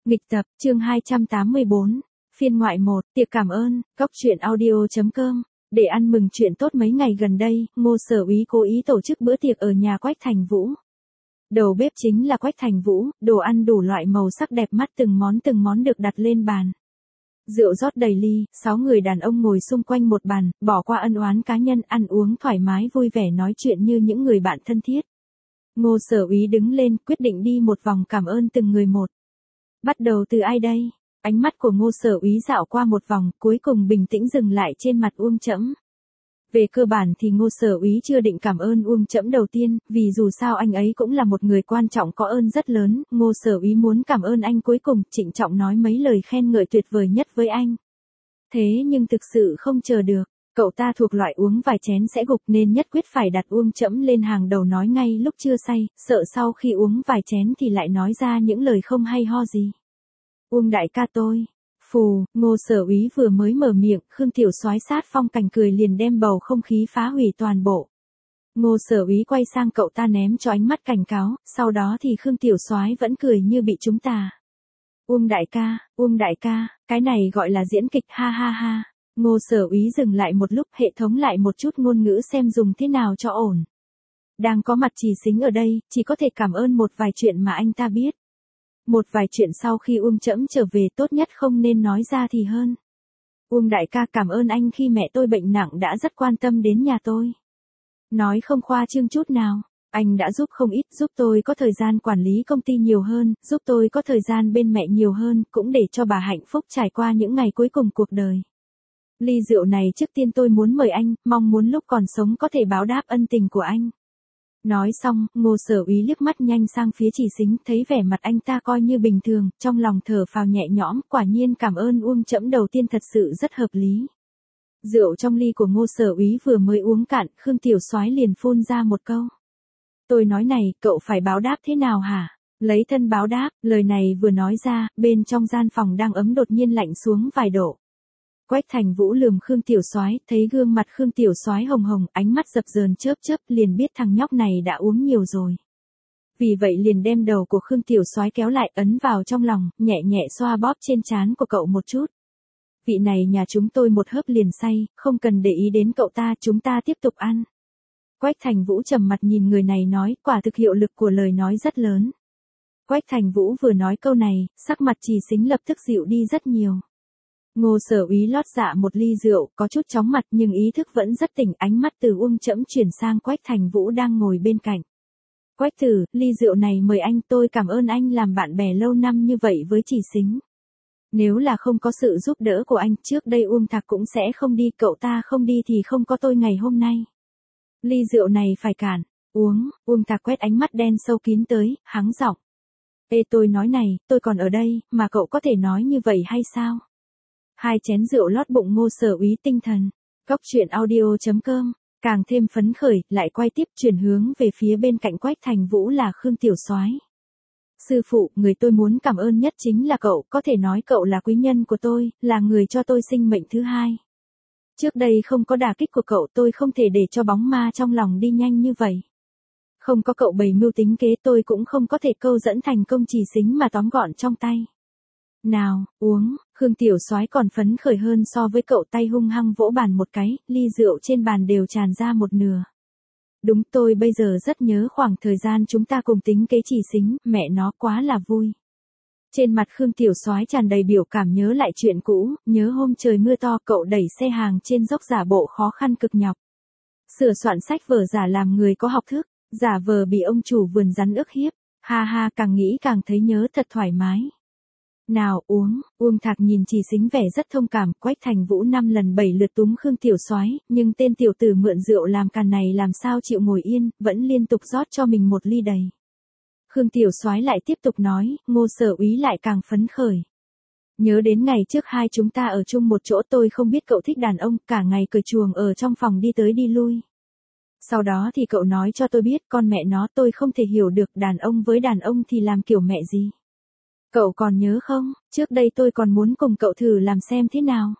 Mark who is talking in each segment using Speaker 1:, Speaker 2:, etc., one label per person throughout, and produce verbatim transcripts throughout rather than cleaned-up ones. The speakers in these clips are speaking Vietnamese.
Speaker 1: Nghịch tập, chương hai trăm tám mươi bốn, phiên ngoại một, tiệc cảm ơn, góc truyện audio chấm com. Để ăn mừng chuyện tốt mấy ngày gần đây, Ngô Sở Úy cố ý tổ chức bữa tiệc ở nhà Quách Thành Vũ. Đầu bếp chính là Quách Thành Vũ, đồ ăn đủ loại màu sắc đẹp mắt, từng món từng món được đặt lên bàn. Rượu rót đầy ly, sáu người đàn ông ngồi xung quanh một bàn, bỏ qua ân oán cá nhân, ăn uống thoải mái vui vẻ nói chuyện như những người bạn thân thiết. Ngô Sở Úy đứng lên, quyết định đi một vòng cảm ơn từng người một. Bắt đầu từ ai đây? Ánh mắt của Ngô Sở Úy dạo qua một vòng, cuối cùng bình tĩnh dừng lại trên mặt Uông Trẫm. Về cơ bản thì Ngô Sở Úy chưa định cảm ơn Uông Trẫm đầu tiên, vì dù sao anh ấy cũng là một người quan trọng có ơn rất lớn, Ngô Sở Úy muốn cảm ơn anh cuối cùng, trịnh trọng nói mấy lời khen ngợi tuyệt vời nhất với anh. Thế nhưng thực sự không chờ được, cậu ta thuộc loại uống vài chén sẽ gục nên nhất quyết phải đặt Uông Trẫm lên hàng đầu nói ngay lúc chưa say, sợ sau khi uống vài chén thì lại nói ra những lời không hay ho gì. Uông đại ca tôi. Phù, Ngô Sở Úy vừa mới mở miệng, Khương Tiểu Soái sát phong cảnh cười liền đem bầu không khí phá hủy toàn bộ. Ngô Sở Úy quay sang cậu ta ném cho ánh mắt cảnh cáo, sau đó thì Khương Tiểu Soái vẫn cười như bị trúng tà. Uông đại ca, Uông đại ca, cái này gọi là diễn kịch, ha ha ha. Ngô Sở Úy dừng lại một lúc, hệ thống lại một chút ngôn ngữ xem dùng thế nào cho ổn. Đang có mặt Trì Xính ở đây, chỉ có thể cảm ơn một vài chuyện mà anh ta biết. Một vài chuyện sau khi Uông Trẫm trở về tốt nhất không nên nói ra thì hơn. Uông đại ca, cảm ơn anh khi mẹ tôi bệnh nặng đã rất quan tâm đến nhà tôi. Nói không khoa trương chút nào, anh đã giúp không ít, giúp tôi có thời gian quản lý công ty nhiều hơn, giúp tôi có thời gian bên mẹ nhiều hơn, cũng để cho bà hạnh phúc trải qua những ngày cuối cùng cuộc đời. Ly rượu này trước tiên tôi muốn mời anh, mong muốn lúc còn sống có thể báo đáp ân tình của anh. Nói xong, Ngô Sở Úy liếc mắt nhanh sang phía Trì Xính, thấy vẻ mặt anh ta coi như bình thường, trong lòng thở phào nhẹ nhõm, quả nhiên cảm ơn Uông Trẫm đầu tiên thật sự rất hợp lý. Rượu trong ly của Ngô Sở Úy vừa mới uống cạn, Khương Tiểu Soái liền phun ra một câu. Tôi nói này, cậu phải báo đáp thế nào hả? Lấy thân báo đáp, lời này vừa nói ra, bên trong gian phòng đang ấm đột nhiên lạnh xuống vài độ. Quách Thành Vũ lườm Khương Tiểu Soái, thấy gương mặt Khương Tiểu Soái hồng hồng, ánh mắt dập dờn chớp chớp, liền biết thằng nhóc này đã uống nhiều rồi. Vì vậy liền đem đầu của Khương Tiểu Soái kéo lại, ấn vào trong lòng, nhẹ nhẹ xoa bóp trên trán của cậu một chút. Vị này nhà chúng tôi một hớp liền say, không cần để ý đến cậu ta, chúng ta tiếp tục ăn. Quách Thành Vũ trầm mặt nhìn người này nói, quả thực hiệu lực của lời nói rất lớn. Quách Thành Vũ vừa nói câu này, sắc mặt Trì Xính lập tức dịu đi rất nhiều. Ngô Sở Úy lót dạ một ly rượu, có chút chóng mặt nhưng ý thức vẫn rất tỉnh, ánh mắt từ Uông Trẫm chuyển sang Quách Thành Vũ đang ngồi bên cạnh. Quách Tử, ly rượu này mời anh, tôi cảm ơn anh làm bạn bè lâu năm như vậy với Trì Xính. Nếu là không có sự giúp đỡ của anh, trước đây Uông Thạc cũng sẽ không đi, cậu ta không đi thì không có tôi ngày hôm nay. Ly rượu này phải cạn, uống, Uông Thạc quét ánh mắt đen sâu kín tới, hắng giọng. Ê tôi nói này, tôi còn ở đây, mà cậu có thể nói như vậy hay sao? Hai chén rượu lót bụng Ngô Sở Úy tinh thần. Góc truyện audio chấm com, càng thêm phấn khởi, lại quay tiếp chuyển hướng về phía bên cạnh Quách Thành Vũ là Khương Tiểu Soái. Sư phụ, người tôi muốn cảm ơn nhất chính là cậu, có thể nói cậu là quý nhân của tôi, là người cho tôi sinh mệnh thứ hai. Trước đây không có đả kích của cậu tôi không thể để cho bóng ma trong lòng đi nhanh như vậy. Không có cậu bày mưu tính kế tôi cũng không có thể câu dẫn thành công Trì Xính mà tóm gọn trong tay. Nào, uống, Khương Tiểu Soái còn phấn khởi hơn so với cậu, tay hung hăng vỗ bàn một cái, ly rượu trên bàn đều tràn ra một nửa. Đúng, tôi bây giờ rất nhớ khoảng thời gian chúng ta cùng tính kế Trì Xính, mẹ nó quá là vui. Trên mặt Khương Tiểu Soái tràn đầy biểu cảm nhớ lại chuyện cũ, nhớ hôm trời mưa to cậu đẩy xe hàng trên dốc giả bộ khó khăn cực nhọc. Sửa soạn sách vở giả làm người có học thức, giả vờ bị ông chủ vườn rắn ức hiếp, ha ha càng nghĩ càng thấy nhớ thật thoải mái. Nào uống, Uông Thạc nhìn Trì Xính vẻ rất thông cảm, Quách Thành Vũ năm lần bảy lượt túm Khương Tiểu Soái, nhưng tên tiểu tử mượn rượu làm càn này làm sao chịu ngồi yên, vẫn liên tục rót cho mình một ly đầy. Khương Tiểu Soái lại tiếp tục nói, Ngô Sở Úy lại càng phấn khởi. Nhớ đến ngày trước hai chúng ta ở chung một chỗ, tôi không biết cậu thích đàn ông, cả ngày cởi chuồng ở trong phòng đi tới đi lui. Sau đó thì cậu nói cho tôi biết, con mẹ nó, tôi không thể hiểu được đàn ông với đàn ông thì làm kiểu mẹ gì. Cậu còn nhớ không, trước đây tôi còn muốn cùng cậu thử làm xem thế nào.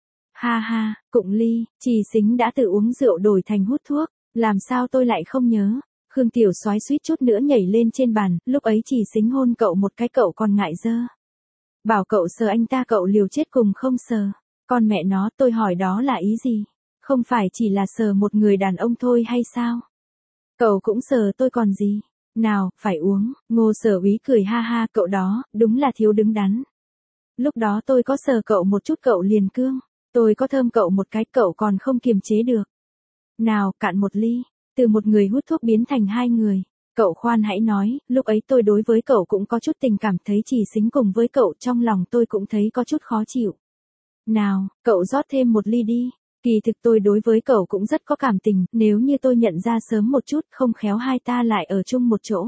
Speaker 1: Ha ha, cụng ly, Trì Xính đã tự uống rượu đổi thành hút thuốc, làm sao tôi lại không nhớ. Khương Tiểu Soái suýt chút nữa nhảy lên trên bàn, lúc ấy Trì Xính hôn cậu một cái cậu còn ngại dơ. Bảo cậu sờ anh ta cậu liều chết cùng không sờ. Con mẹ nó, tôi hỏi đó là ý gì? Không phải chỉ là sờ một người đàn ông thôi hay sao? Cậu cũng sờ tôi còn gì? Nào, phải uống. Ngô Sở Úy cười ha ha, cậu đó, đúng là thiếu đứng đắn. Lúc đó tôi có sờ cậu một chút cậu liền cương. Tôi có thơm cậu một cái cậu còn không kiềm chế được. Nào, cạn một ly. Từ một người hút thuốc biến thành hai người. Cậu khoan hãy nói, lúc ấy tôi đối với cậu cũng có chút tình cảm, thấy Chỉ Xính cùng với cậu trong lòng tôi cũng thấy có chút khó chịu. Nào, cậu rót thêm một ly đi. Kỳ thực tôi đối với cậu cũng rất có cảm tình, nếu như tôi nhận ra sớm một chút không khéo hai ta lại ở chung một chỗ.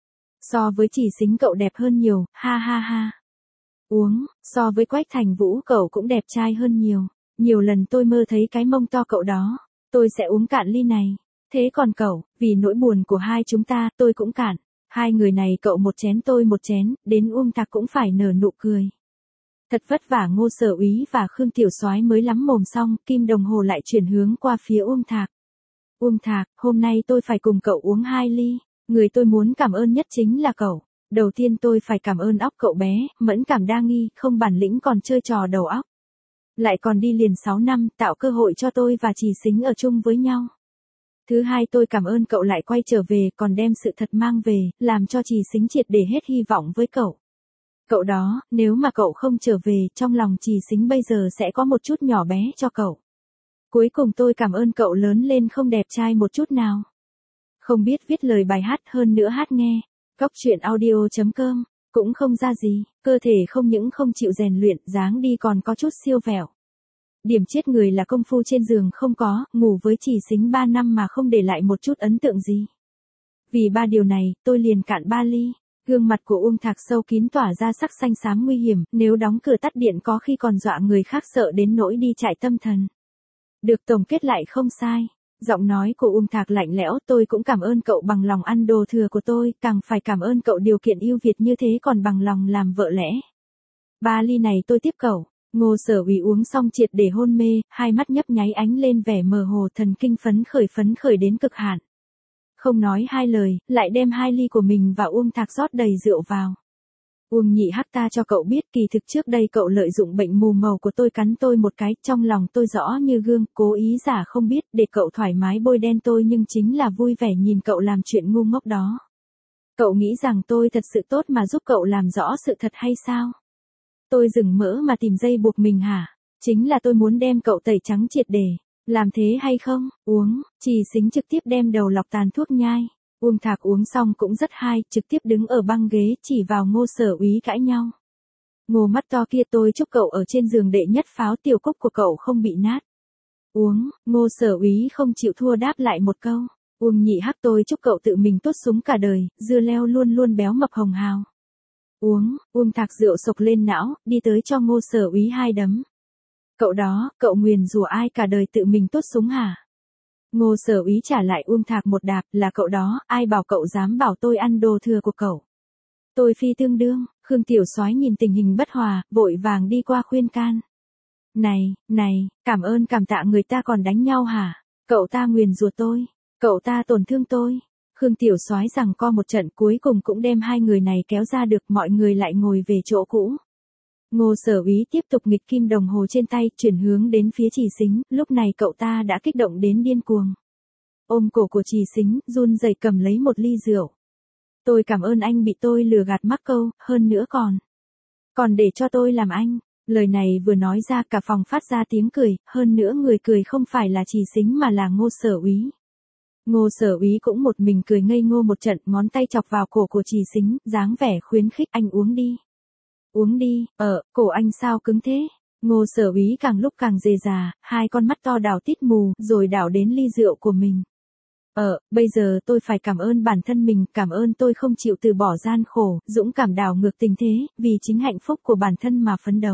Speaker 1: So với Chỉ Xính cậu đẹp hơn nhiều, ha ha ha. Uống, so với Quách Thành Vũ cậu cũng đẹp trai hơn nhiều. Nhiều lần tôi mơ thấy cái mông to cậu đó. Tôi sẽ uống cạn ly này. Thế còn cậu, vì nỗi buồn của hai chúng ta, tôi cũng cạn. Hai người này cậu một chén tôi một chén, đến Uông Thạc cũng phải nở nụ cười. Thật vất vả Ngô Sở Úy và Khương Tiểu Soái mới lắm mồm xong, kim đồng hồ lại chuyển hướng qua phía Uông Thạc. Uông Thạc, hôm nay tôi phải cùng cậu uống hai ly. Người tôi muốn cảm ơn nhất chính là cậu. Đầu tiên tôi phải cảm ơn óc cậu bé, mẫn cảm đa nghi, không bản lĩnh còn chơi trò đầu óc. Lại còn đi liền sáu năm, tạo cơ hội cho tôi và Chỉ Xính ở chung với nhau. Thứ hai tôi cảm ơn cậu lại quay trở về còn đem sự thật mang về, làm cho Chỉ Xính triệt để hết hy vọng với cậu. Cậu đó, nếu mà cậu không trở về, trong lòng Chỉ Xính bây giờ sẽ có một chút nhỏ bé cho cậu. Cuối cùng tôi cảm ơn cậu lớn lên không đẹp trai một chút nào. Không biết viết lời bài hát hơn nữa hát nghe. Cóc truyện audio chấm com, cũng không ra gì, cơ thể không những không chịu rèn luyện, dáng đi còn có chút siêu vẹo. Điểm chết người là công phu trên giường không có, ngủ với Chỉ Xính ba năm mà không để lại một chút ấn tượng gì. Vì ba điều này, tôi liền cạn ba ly. Gương mặt của Uông Thạc sâu kín tỏa ra sắc xanh xám nguy hiểm, nếu đóng cửa tắt điện có khi còn dọa người khác sợ đến nỗi đi chạy tâm thần. Được tổng kết lại không sai. Giọng nói của Uông Thạc lạnh lẽo, tôi cũng cảm ơn cậu bằng lòng ăn đồ thừa của tôi, càng phải cảm ơn cậu điều kiện ưu việt như thế còn bằng lòng làm vợ lẽ. Ba ly này tôi tiếp cậu. Ngô Sở Úy uống xong triệt để hôn mê, hai mắt nhấp nháy ánh lên vẻ mờ hồ, thần kinh phấn khởi phấn khởi đến cực hạn. Không nói hai lời, lại đem hai ly của mình và Uông Thạc rót đầy rượu vào. Uông nhị hắc, ta cho cậu biết kỳ thực trước đây cậu lợi dụng bệnh mù màu của tôi cắn tôi một cái, trong lòng tôi rõ như gương, cố ý giả không biết để cậu thoải mái bôi đen tôi nhưng chính là vui vẻ nhìn cậu làm chuyện ngu ngốc đó. Cậu nghĩ rằng tôi thật sự tốt mà giúp cậu làm rõ sự thật hay sao? Tôi dừng mỡ mà tìm dây buộc mình hả? Chính là tôi muốn đem cậu tẩy trắng triệt để. Làm thế hay không? Uống, Chỉ Xính trực tiếp đem đầu lọc tàn thuốc nhai. Uông Thạc uống xong cũng rất hay, trực tiếp đứng ở băng ghế chỉ vào Ngô Sở Úy cãi nhau. Ngô mắt to kia, tôi chúc cậu ở trên giường đệ nhất pháo tiểu cúc của cậu không bị nát. Uống, Ngô Sở Úy không chịu thua đáp lại một câu. Uông nhị hắc, tôi chúc cậu tự mình tốt súng cả đời, dưa leo luôn luôn béo mập hồng hào. Uống, Uông Thạc rượu sộc lên não, đi tới cho Ngô Sở Úy hai đấm. Cậu đó, cậu nguyền rủa ai cả đời tự mình tốt súng hả? Ngô Sở Úy trả lại Uông Thạc một đạp, là cậu đó, ai bảo cậu dám bảo tôi ăn đồ thừa của cậu. Tôi phi tương đương. Khương Tiểu Soái nhìn tình hình bất hòa, vội vàng đi qua khuyên can. Này, này, cảm ơn cảm tạ người ta còn đánh nhau hả? Cậu ta nguyền rủa tôi, cậu ta tổn thương tôi. Khương Tiểu Soái giằng co một trận cuối cùng cũng đem hai người này kéo ra được, mọi người lại ngồi về chỗ cũ. Ngô Sở Úy tiếp tục nghịch kim đồng hồ trên tay, chuyển hướng đến phía Chỉ Xính, lúc này cậu ta đã kích động đến điên cuồng. Ôm cổ của Chỉ Xính, run rẩy cầm lấy một ly rượu. Tôi cảm ơn anh bị tôi lừa gạt mắc câu, hơn nữa còn. Còn để cho tôi làm anh. Lời này vừa nói ra cả phòng phát ra tiếng cười, hơn nữa người cười không phải là Chỉ Xính mà là Ngô Sở Úy. Ngô Sở Úy cũng một mình cười ngây ngô một trận, ngón tay chọc vào cổ của Chỉ Xính, dáng vẻ khuyến khích, anh uống đi. Uống đi, ờ, cổ anh sao cứng thế? Ngô Sở Úy càng lúc càng dề già, hai con mắt to đảo tít mù, rồi đảo đến ly rượu của mình. Ờ, bây giờ tôi phải cảm ơn bản thân mình, cảm ơn tôi không chịu từ bỏ gian khổ, dũng cảm đảo ngược tình thế, vì chính hạnh phúc của bản thân mà phấn đấu.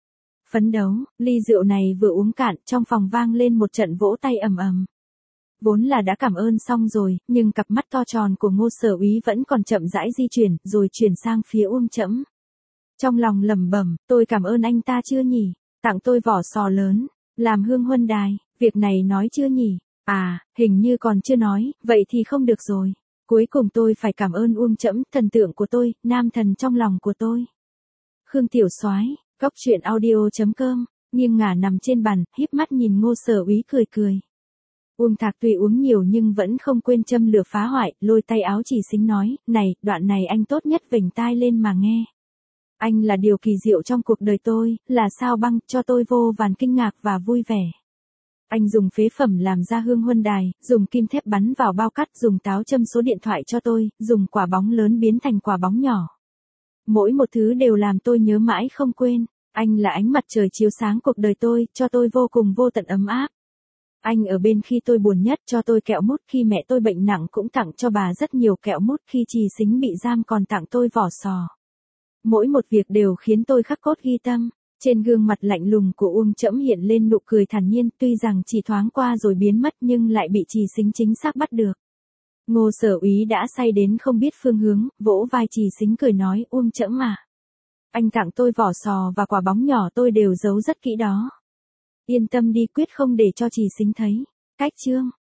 Speaker 1: Phấn đấu, ly rượu này vừa uống cạn, trong phòng vang lên một trận vỗ tay ầm ầm. Vốn là đã cảm ơn xong rồi, nhưng cặp mắt to tròn của Ngô Sở Úy vẫn còn chậm rãi di chuyển, rồi chuyển sang phía Uông Trẫm. Trong lòng lẩm bẩm, tôi cảm ơn anh ta chưa nhỉ? Tặng tôi vỏ sò lớn, làm hương huân đài, việc này nói chưa nhỉ? À, hình như còn chưa nói, vậy thì không được rồi. Cuối cùng tôi phải cảm ơn Uông Trẫm, thần tượng của tôi, nam thần trong lòng của tôi. Khương Tiểu Soái, Góc Truyện Audio chấm com, nghiêng ngả nằm trên bàn, híp mắt nhìn Ngô Sở Úy cười cười. Uông Thạc tuy uống nhiều nhưng vẫn không quên châm lửa phá hoại, lôi tay áo Chỉ Sính nói, này, đoạn này anh tốt nhất vểnh tai lên mà nghe. Anh là điều kỳ diệu trong cuộc đời tôi, là sao băng, cho tôi vô vàn kinh ngạc và vui vẻ. Anh dùng phế phẩm làm ra hương huân đài, dùng kim thép bắn vào bao cắt, dùng táo châm số điện thoại cho tôi, dùng quả bóng lớn biến thành quả bóng nhỏ. Mỗi một thứ đều làm tôi nhớ mãi không quên. Anh là ánh mặt trời chiếu sáng cuộc đời tôi, cho tôi vô cùng vô tận ấm áp. Anh ở bên khi tôi buồn nhất, cho tôi kẹo mút, khi mẹ tôi bệnh nặng cũng tặng cho bà rất nhiều kẹo mút, khi Chỉ Sính bị giam còn tặng tôi vỏ sò. Mỗi một việc đều khiến tôi khắc cốt ghi tâm. Trên gương mặt lạnh lùng của Uông Trẫm hiện lên nụ cười thản nhiên, tuy rằng chỉ thoáng qua rồi biến mất nhưng lại bị Chỉ Sính chính xác bắt được. Ngô Sở Úy đã say đến không biết phương hướng, vỗ vai Chỉ Sính cười nói, Uông Trẫm à. Anh tặng tôi vỏ sò và quả bóng nhỏ tôi đều giấu rất kỹ đó. Yên tâm đi, quyết không để cho Chỉ Sính thấy. Cách chương.